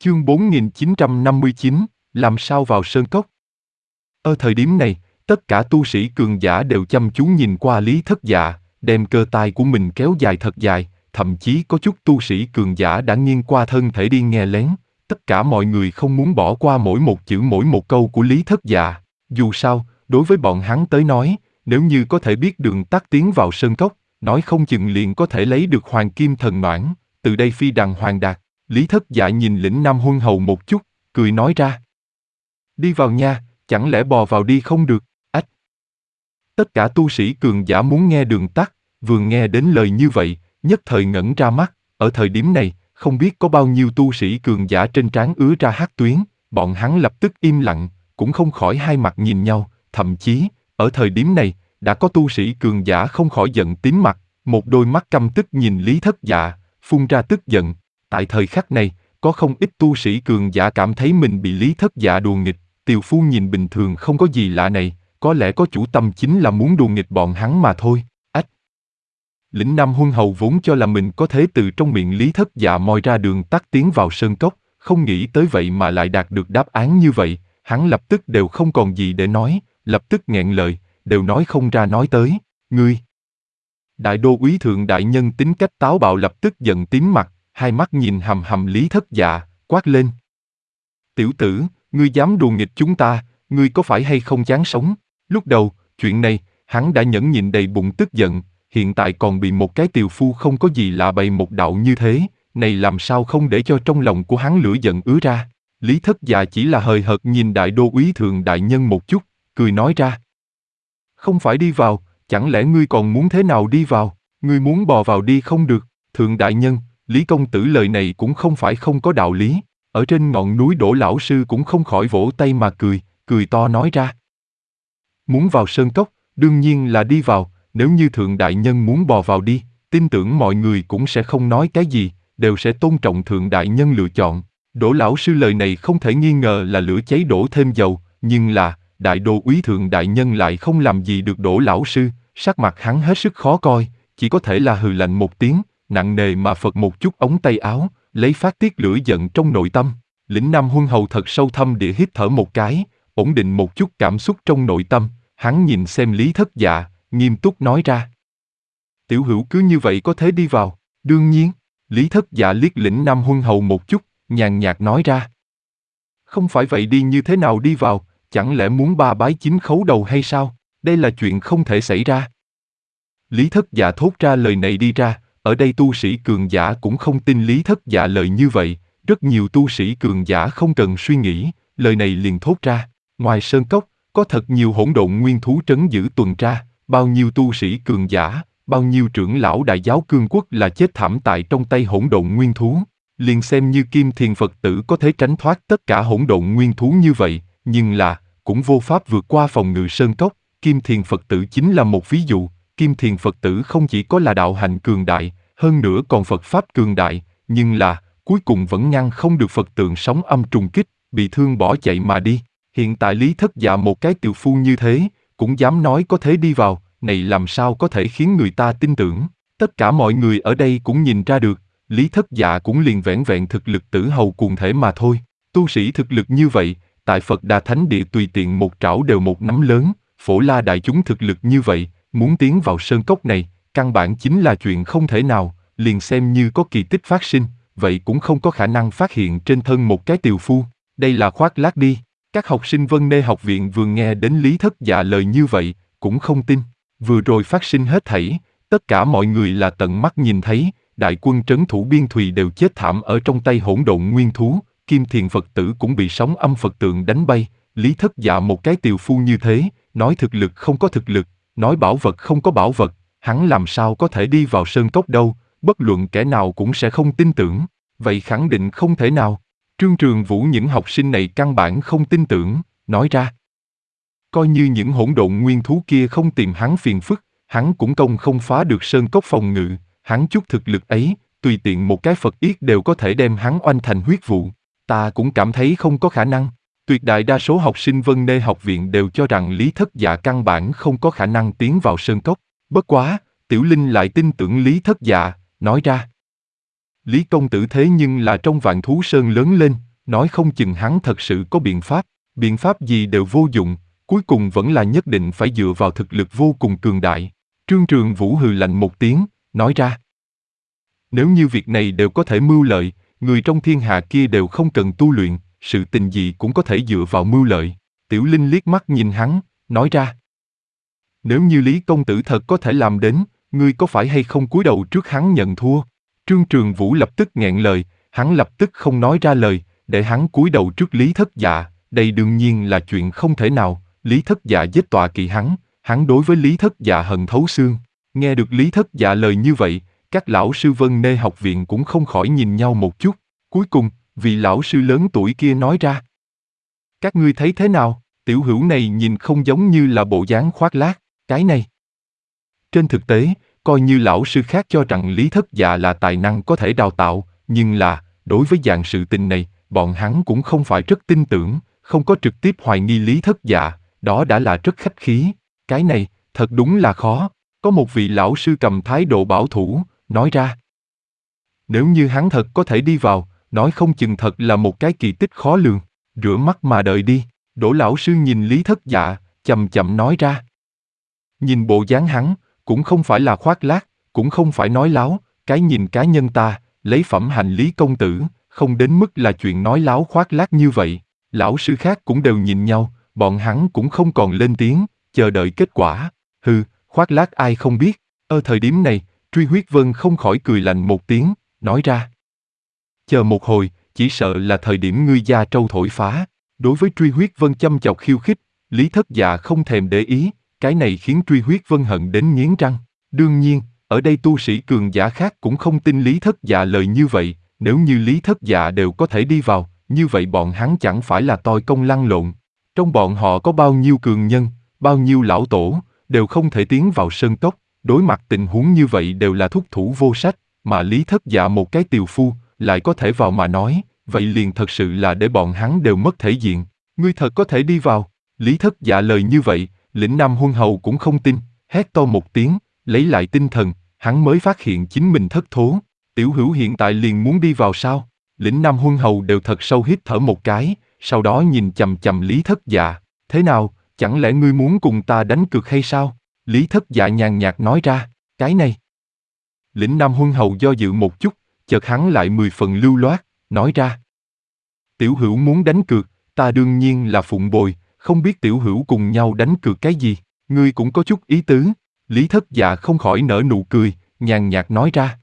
Chương 4959, làm sao vào sơn cốc? Ở thời điểm này, tất cả tu sĩ cường giả đều chăm chú nhìn qua Lý Thất Dạ, đem cơ tai của mình kéo dài thật dài, thậm chí có chút tu sĩ cường giả đã nghiêng qua thân thể đi nghe lén. Tất cả mọi người không muốn bỏ qua mỗi một chữ mỗi một câu của Lý Thất Dạ. Dù sao, đối với bọn hắn tới nói, nếu như có thể biết đường tắt tiến vào sơn cốc, nói không chừng liền có thể lấy được hoàng kim thần noãn, từ đây phi đằng hoàng đạt. Lý Thất Dạ nhìn Lĩnh Nam Huân Hầu một chút, cười nói ra. Đi vào nha, chẳng lẽ bò vào đi không được? Ách! Tất cả tu sĩ cường giả muốn nghe đường tắt, vừa nghe đến lời như vậy, nhất thời ngẩn ra mắt. Ở thời điểm này, không biết có bao nhiêu tu sĩ cường giả trên trán ứa ra hắc tuyến, bọn hắn lập tức im lặng, cũng không khỏi hai mặt nhìn nhau, thậm chí, ở thời điểm này, đã có tu sĩ cường giả không khỏi giận tím mặt, một đôi mắt căm tức nhìn Lý Thất Dạ, phun ra tức giận. Tại thời khắc này, có không ít tu sĩ cường giả cảm thấy mình bị Lý Thất Dạ đùa nghịch, tiều phu nhìn bình thường không có gì lạ này, có lẽ có chủ tâm chính là muốn đùa nghịch bọn hắn mà thôi. Ách! Lĩnh Nam Huân Hầu vốn cho là mình có thể từ trong miệng Lý Thất Dạ moi ra đường tắt tiến vào sơn cốc, không nghĩ tới vậy mà lại đạt được đáp án như vậy, hắn lập tức đều không còn gì để nói, lập tức nghẹn lời, đều nói không ra nói tới, ngươi. Đại đô úy thượng đại nhân tính cách táo bạo lập tức giận tím mặt, hai mắt nhìn hằm hằm Lý Thất Dạ, quát lên. Tiểu tử, ngươi dám đùa nghịch chúng ta, ngươi có phải hay không chán sống? Lúc đầu, chuyện này, hắn đã nhẫn nhịn đầy bụng tức giận, hiện tại còn bị một cái tiều phu không có gì lạ bày một đạo như thế, này làm sao không để cho trong lòng của hắn lửa giận ứa ra. Lý Thất Dạ chỉ là hời hợt nhìn đại đô úy thượng đại nhân một chút, cười nói ra. Không phải đi vào, chẳng lẽ ngươi còn muốn thế nào đi vào, ngươi muốn bò vào đi không được, thượng đại nhân, Lý công tử lời này cũng không phải không có đạo lý. Ở trên ngọn núi Đỗ lão sư cũng không khỏi vỗ tay mà cười, cười to nói ra. Muốn vào sơn cốc, đương nhiên là đi vào, nếu như thượng đại nhân muốn bò vào đi, tin tưởng mọi người cũng sẽ không nói cái gì, đều sẽ tôn trọng thượng đại nhân lựa chọn. Đỗ lão sư lời này không thể nghi ngờ là lửa cháy đổ thêm dầu, nhưng là, đại đô úy thượng đại nhân lại không làm gì được Đỗ lão sư, sắc mặt hắn hết sức khó coi, chỉ có thể là hừ lạnh một tiếng, nặng nề mà phật một chút ống tay áo, lấy phát tiết lửa giận trong nội tâm. Lĩnh Nam Huân Hầu thật sâu thâm địa hít thở một cái, ổn định một chút cảm xúc trong nội tâm, hắn nhìn xem Lý Thất Dạ, nghiêm túc nói ra. Tiểu hữu cứ như vậy có thể đi vào, đương nhiên, Lý Thất Dạ liếc Lĩnh Nam Huân Hầu một chút, nhàn nhạt nói ra. Không phải vậy đi như thế nào đi vào, chẳng lẽ muốn ba bái chín khấu đầu hay sao, đây là chuyện không thể xảy ra. Lý Thất Dạ thốt ra lời này đi ra, ở đây tu sĩ cường giả cũng không tin Lý Thất Dạ lời như vậy, rất nhiều tu sĩ cường giả không cần suy nghĩ, lời này liền thốt ra. Ngoài sơn cốc, có thật nhiều hỗn độn nguyên thú trấn giữ tuần tra, bao nhiêu tu sĩ cường giả, bao nhiêu trưởng lão đại giáo cương quốc là chết thảm tại trong tay hỗn độn nguyên thú. Liền xem như Kim Thiền Phật tử có thể tránh thoát tất cả hỗn độn nguyên thú như vậy, nhưng là, cũng vô pháp vượt qua phòng ngự sơn cốc. Kim Thiền Phật tử chính là một ví dụ. Kim Thiền Phật tử không chỉ có là đạo hạnh cường đại, hơn nữa còn Phật Pháp cường đại, nhưng là, cuối cùng vẫn ngăn không được Phật tượng sóng âm trùng kích, bị thương bỏ chạy mà đi. Hiện tại Lý Thất Dạ một cái tiều phu như thế, cũng dám nói có thể đi vào, này làm sao có thể khiến người ta tin tưởng. Tất cả mọi người ở đây cũng nhìn ra được, Lý Thất Dạ cũng liền vẻn vẹn thực lực tử hầu cuồng thể mà thôi. Tu sĩ thực lực như vậy, tại Phật Đà Thánh Địa tùy tiện một trảo đều một nắm lớn, Phổ La đại chúng thực lực như vậy, muốn tiến vào sơn cốc này, căn bản chính là chuyện không thể nào, liền xem như có kỳ tích phát sinh, vậy cũng không có khả năng phát hiện trên thân một cái tiều phu, đây là khoác lác đi. Các học sinh Vân Nê học viện vừa nghe đến Lý Thất Dạ lời như vậy, cũng không tin. Vừa rồi phát sinh hết thảy, tất cả mọi người là tận mắt nhìn thấy, đại quân trấn thủ biên thùy đều chết thảm ở trong tay hỗn độn nguyên thú, Kim Thiền Phật tử cũng bị sóng âm Phật tượng đánh bay. Lý Thất Dạ một cái tiều phu như thế, nói thực lực không có thực lực, nói bảo vật không có bảo vật, hắn làm sao có thể đi vào sơn cốc đâu, bất luận kẻ nào cũng sẽ không tin tưởng, vậy khẳng định không thể nào. Trương Trường Vũ những học sinh này căn bản không tin tưởng, nói ra. Coi như những hỗn độn nguyên thú kia không tìm hắn phiền phức, hắn cũng công không phá được sơn cốc phòng ngự, hắn chút thực lực ấy, tùy tiện một cái Phật yết đều có thể đem hắn oanh thành huyết vụ. Ta cũng cảm thấy không có khả năng. Tuyệt đại đa số học sinh Vân Nê học viện đều cho rằng Lý Thất Dạ căn bản không có khả năng tiến vào sơn cốc. Bất quá, Tiểu Linh lại tin tưởng Lý Thất Dạ, nói ra. Lý công tử thế nhưng là trong Vạn Thú Sơn lớn lên, nói không chừng hắn thật sự có biện pháp gì đều vô dụng, cuối cùng vẫn là nhất định phải dựa vào thực lực vô cùng cường đại. Trương Trường Vũ hừ lạnh một tiếng, nói ra. Nếu như việc này đều có thể mưu lợi, người trong thiên hạ kia đều không cần tu luyện, sự tình gì cũng có thể dựa vào mưu lợi. Tiểu Linh liếc mắt nhìn hắn, nói ra. Nếu như Lý công tử thật có thể làm đến, ngươi có phải hay không cúi đầu trước hắn nhận thua? Trương Trường Vũ lập tức nghẹn lời, hắn lập tức không nói ra lời, để hắn cúi đầu trước Lý Thất Dạ, đây đương nhiên là chuyện không thể nào. Lý Thất Dạ giết tọa kỵ hắn đối với Lý Thất Dạ hận thấu xương. Nghe được Lý Thất Dạ lời như vậy, các lão sư Vân Nê học viện cũng không khỏi nhìn nhau một chút. Cuối cùng, vị lão sư lớn tuổi kia nói ra. Các ngươi thấy thế nào? Tiểu hữu này nhìn không giống như là bộ dáng khoác lác, cái này. Trên thực tế, coi như lão sư khác cho rằng Lý Thất Dạ là tài năng có thể đào tạo, nhưng là, đối với dạng sự tình này, bọn hắn cũng không phải rất tin tưởng, không có trực tiếp hoài nghi Lý Thất Dạ, đó đã là rất khách khí. Cái này, thật đúng là khó. Có một vị lão sư cầm thái độ bảo thủ, nói ra. Nếu như hắn thật có thể đi vào, nói không chừng thật là một cái kỳ tích khó lường. Rửa mắt mà đợi đi. Đỗ lão sư nhìn Lý Thất Dạ, chậm chậm nói ra. Nhìn bộ dáng hắn, cũng không phải là khoác lác, cũng không phải nói láo, cái nhìn cá nhân ta, lấy phẩm hành Lý công tử, không đến mức là chuyện nói láo khoác lác như vậy. Lão sư khác cũng đều nhìn nhau, bọn hắn cũng không còn lên tiếng, chờ đợi kết quả. Hừ, khoác lác ai không biết. Ở thời điểm này, Truy Huyết Vân không khỏi cười lạnh một tiếng, nói ra. Chờ một hồi, chỉ sợ là thời điểm ngươi gia trâu thổi phá. Đối với Truy Huyết Vân châm chọc khiêu khích, Lý Thất Dạ không thèm để ý, cái này khiến Truy Huyết Vân hận đến nghiến răng. Đương nhiên, ở đây tu sĩ cường giả khác cũng không tin Lý Thất Dạ lời như vậy, nếu như Lý Thất Dạ đều có thể đi vào, như vậy bọn hắn chẳng phải là toi công lăn lộn. Trong bọn họ có bao nhiêu cường nhân, bao nhiêu lão tổ, đều không thể tiến vào sơn cốc, đối mặt tình huống như vậy đều là thúc thủ vô sách, mà Lý Thất Dạ một cái tiều phu, lại có thể vào mà nói, vậy liền thật sự là để bọn hắn đều mất thể diện. Ngươi thật có thể đi vào. Lý Thất Dạ lời như vậy, Lĩnh Nam Huân Hầu cũng không tin, hét to một tiếng, lấy lại tinh thần, hắn mới phát hiện chính mình thất thố. Tiểu hữu hiện tại liền muốn đi vào sao? Lĩnh Nam Huân Hầu đều thật sâu hít thở một cái, sau đó nhìn chằm chằm Lý Thất Dạ. Thế nào, chẳng lẽ ngươi muốn cùng ta đánh cược hay sao? Lý Thất Dạ nhàn nhạt nói ra, cái này. Lĩnh Nam Huân Hầu do dự một chút, chợt hắn lại 10 phần lưu loát, nói ra. Tiểu hữu muốn đánh cược, ta đương nhiên là phụng bồi, không biết tiểu hữu cùng nhau đánh cược cái gì, ngươi cũng có chút ý tứ. Lý Thất Dạ không khỏi nở nụ cười, nhàn nhạt nói ra.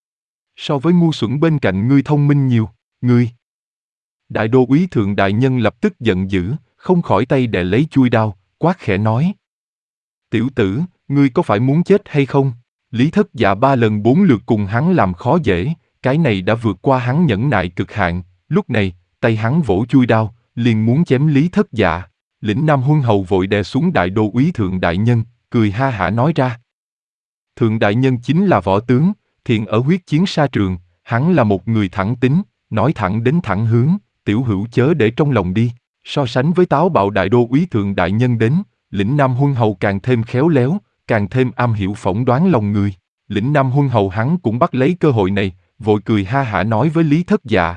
So với ngu xuẩn bên cạnh ngươi thông minh nhiều, ngươi. Đại đô úy thượng đại nhân lập tức giận dữ, không khỏi tay đè lấy chuôi đao, quát khẽ nói. Tiểu tử, ngươi có phải muốn chết hay không? Lý Thất Dạ 3 lần 4 lượt cùng hắn làm khó dễ, cái này đã vượt qua hắn nhẫn nại cực hạn, lúc này, tay hắn vỗ chuôi đao, liền muốn chém Lý Thất Dạ. Lĩnh Nam Huân Hầu vội đè xuống đại đô úy thượng đại nhân, cười ha hả nói ra. Thượng đại nhân chính là võ tướng, thiện ở huyết chiến sa trường, hắn là một người thẳng tính, nói thẳng đến thẳng hướng, tiểu hữu chớ để trong lòng đi. So sánh với táo bạo đại đô úy thượng đại nhân đến, Lĩnh Nam Huân Hầu càng thêm khéo léo, càng thêm am hiểu phỏng đoán lòng người. Lĩnh Nam Huân Hầu hắn cũng bắt lấy cơ hội này, vội cười ha hả nói với Lý Thất Dạ.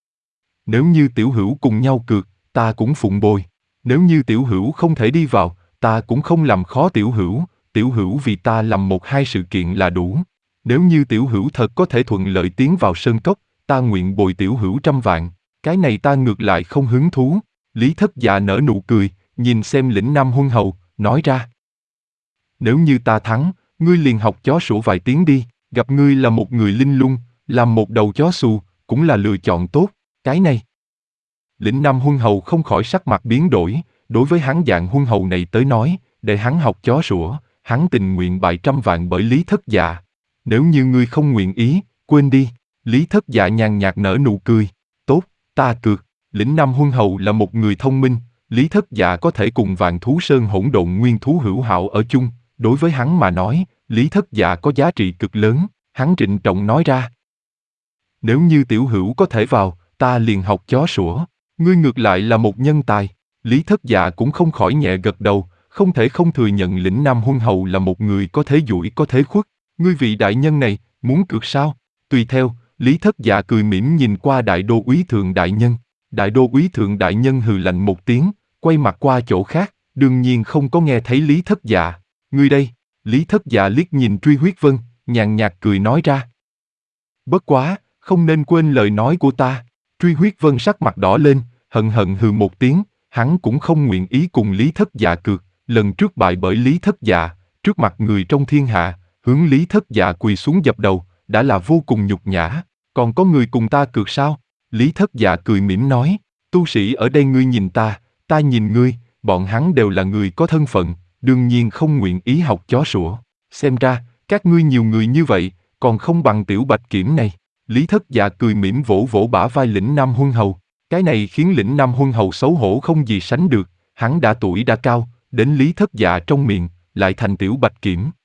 Nếu như tiểu hữu cùng nhau cược, ta cũng phụng bồi. Nếu như tiểu hữu không thể đi vào, ta cũng không làm khó tiểu hữu vì ta làm một hai sự kiện là đủ. Nếu như tiểu hữu thật có thể thuận lợi tiến vào sơn cốc, ta nguyện bồi tiểu hữu 100 vạn. Cái này ta ngược lại không hứng thú. Lý Thất Dạ nở nụ cười, nhìn xem Lĩnh Nam Huân Hầu, nói ra. Nếu như ta thắng, ngươi liền học chó sủa vài tiếng đi, gặp ngươi là một người linh lung, làm một đầu chó xù, cũng là lựa chọn tốt, cái này. Lĩnh Nam Huân Hầu không khỏi sắc mặt biến đổi, đối với hắn dạng Huân Hầu này tới nói, để hắn học chó sủa, hắn tình nguyện bại 100 vạn bởi Lý Thất Dạ. Nếu như ngươi không nguyện ý, quên đi. Lý Thất Dạ nhàn nhạt nở nụ cười, tốt, ta cược. Lĩnh Nam Huân Hầu là một người thông minh, Lý Thất Dạ có thể cùng Vạn Thú Sơn hỗn độn nguyên thú hữu hảo ở chung, đối với hắn mà nói, Lý Thất Dạ có giá trị cực lớn, hắn trịnh trọng nói ra. Nếu như tiểu hữu có thể vào, ta liền học chó sủa, ngươi ngược lại là một nhân tài. Lý Thất Dạ cũng không khỏi nhẹ gật đầu, không thể không thừa nhận Lĩnh Nam Huân Hầu là một người có thế duỗi có thế khuất. Ngươi vị đại nhân này, muốn cược sao? Tùy theo, Lý Thất Dạ cười mỉm nhìn qua đại đô úy thượng đại nhân. Đại đô úy thượng đại nhân hừ lạnh một tiếng, quay mặt qua chỗ khác, đương nhiên không có nghe thấy Lý Thất Dạ. Ngươi đây, Lý Thất Dạ liếc nhìn Truy Huyết Vân, nhàn nhạt cười nói ra. Bất quá, không nên quên lời nói của ta. Truy Huyết Vân sắc mặt đỏ lên, hận hận hừ một tiếng, hắn cũng không nguyện ý cùng Lý Thất Dạ cược, lần trước bại bởi Lý Thất Dạ, trước mặt người trong thiên hạ, hướng Lý Thất Dạ quỳ xuống dập đầu, đã là vô cùng nhục nhã, còn có người cùng ta cược sao? Lý Thất Dạ cười mỉm nói, tu sĩ ở đây ngươi nhìn ta nhìn ngươi, bọn hắn đều là người có thân phận, đương nhiên không nguyện ý học chó sủa. Xem ra, các ngươi nhiều người như vậy, còn không bằng tiểu bạch kiểm này. Lý Thất Dạ cười mỉm vỗ vỗ bả vai Lĩnh Nam Huân Hầu. Cái này khiến Lĩnh Nam Huân Hầu xấu hổ không gì sánh được, hắn đã tuổi đã cao, đến Lý Thất Dạ trong miệng, lại thành tiểu bạch kiểm.